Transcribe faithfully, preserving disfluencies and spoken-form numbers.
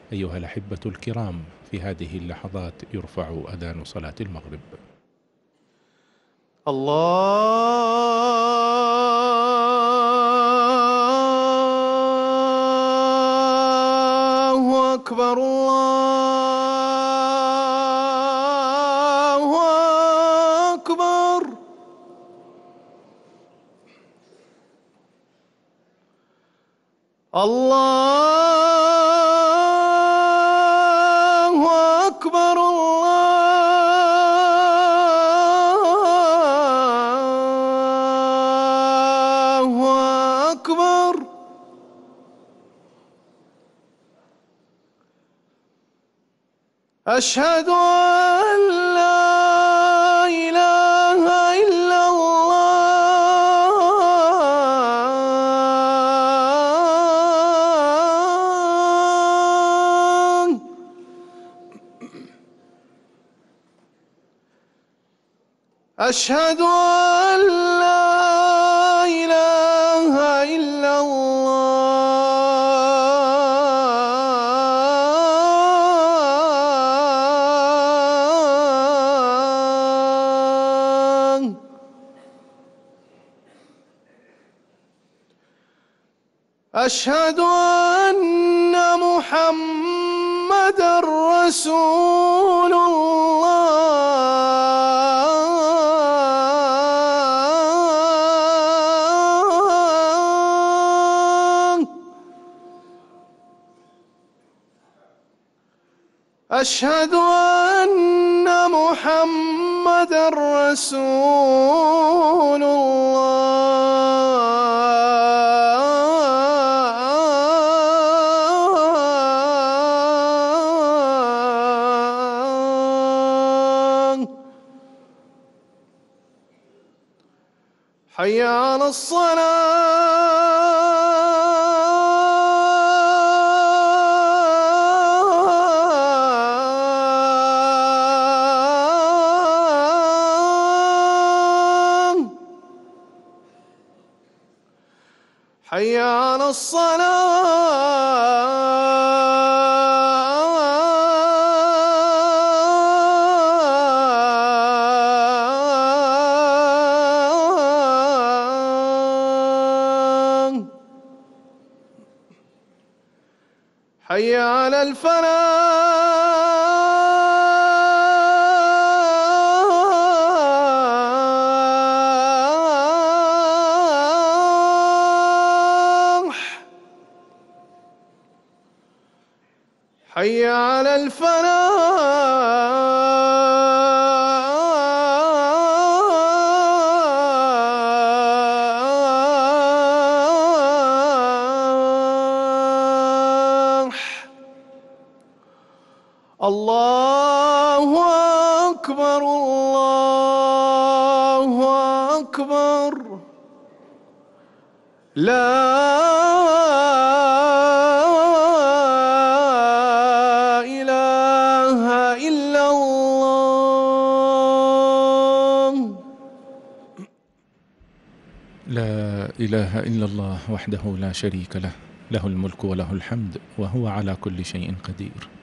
أيها الأحبة الكرام، في هذه اللحظات يرفع أذان صلاة المغرب. الله أكبر، الله أكبر. الله أكبر، الله أكبر. أشهد أن لا إله إلا الله. أشهد أن لا إله إلا الله. أشهد أن محمدًا رسول الله. أشهد أن محمدًا رسول الله. حي على الصلاة. حي على الصلاة. حي على الفلاح. حي على الفلاح. الله أكبر، الله أكبر. لا إله إلا الله. لا إله إلا الله وحده لا شريك له، له الملك وله الحمد وهو على كل شيء قدير.